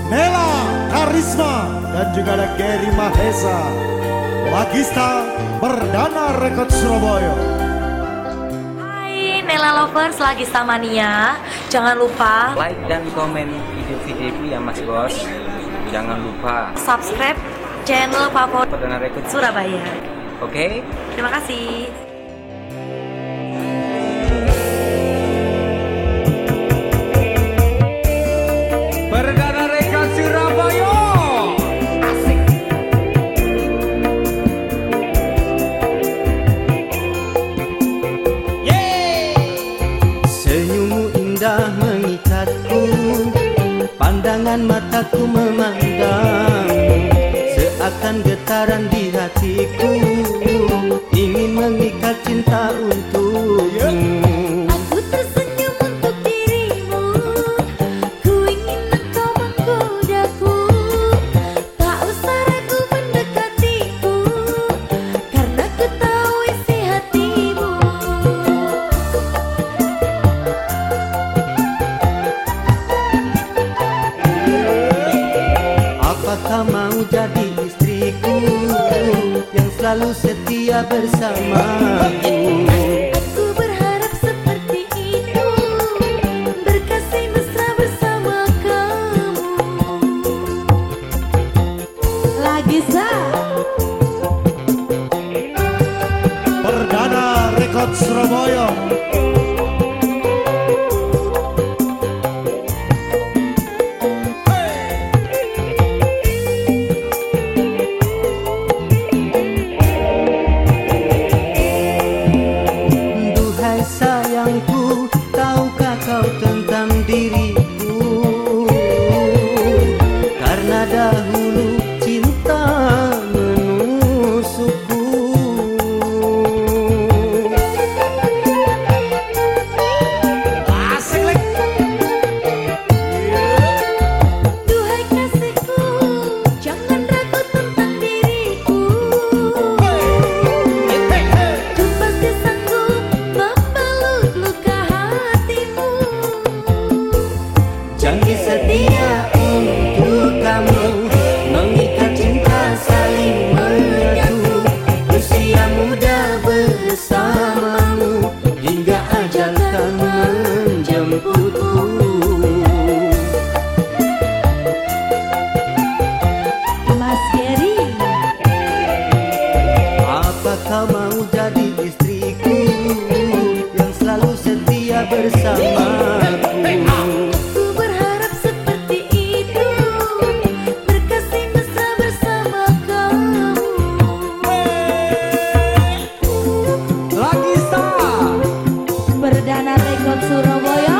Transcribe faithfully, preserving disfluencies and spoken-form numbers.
Nela Karisma, dan juga ada Gary Mahesa. Lagista Perdana Rekod Surabaya. Hai Nela Lovers, Lagista Mania. Jangan lupa like dan komen video-video itu ya Mas Bos. Jangan lupa subscribe channel favorit Perdana Rekod Surabaya. Oke, okay? Terima kasih. Perdana Rekod Surabaya. Asik. Yeay. Senyummu indah mengikatku, pandangan mataku memandangmu, seakan getaran di hatiku, ingin mengikat cinta untukmu. Aku tersenyum untuk dirimu, ku ingin engkau menggodaku. Tak usah ragu mendekatiku, karena ku tahu isi hatimu. Apakah mau jadi istriku yang selalu setia bersamaku? Aku berharap seperti itu, berkasih mesra bersama kamu. Lagista Perdana Rekod Surabaya. Duhai sayangku, tahukah kau tentang diriku? Karena dahulu cinta menusukku. Asik lagi. duhai kasihku, jangan ragu tentang diriku. Ku pasti sanggup membalut luka hatimu. Janji setia untuk kamu, mengikat cinta saling menyatu, usia muda bersamamu, hingga ajal kan menjemputku. Mas Gary, Apakah mau jadi istriku yang selalu setia bersamaku? ku berharap seperti itu, berkasih mesra bersama kamu. Lagista. Perdana Rekod Surabaya.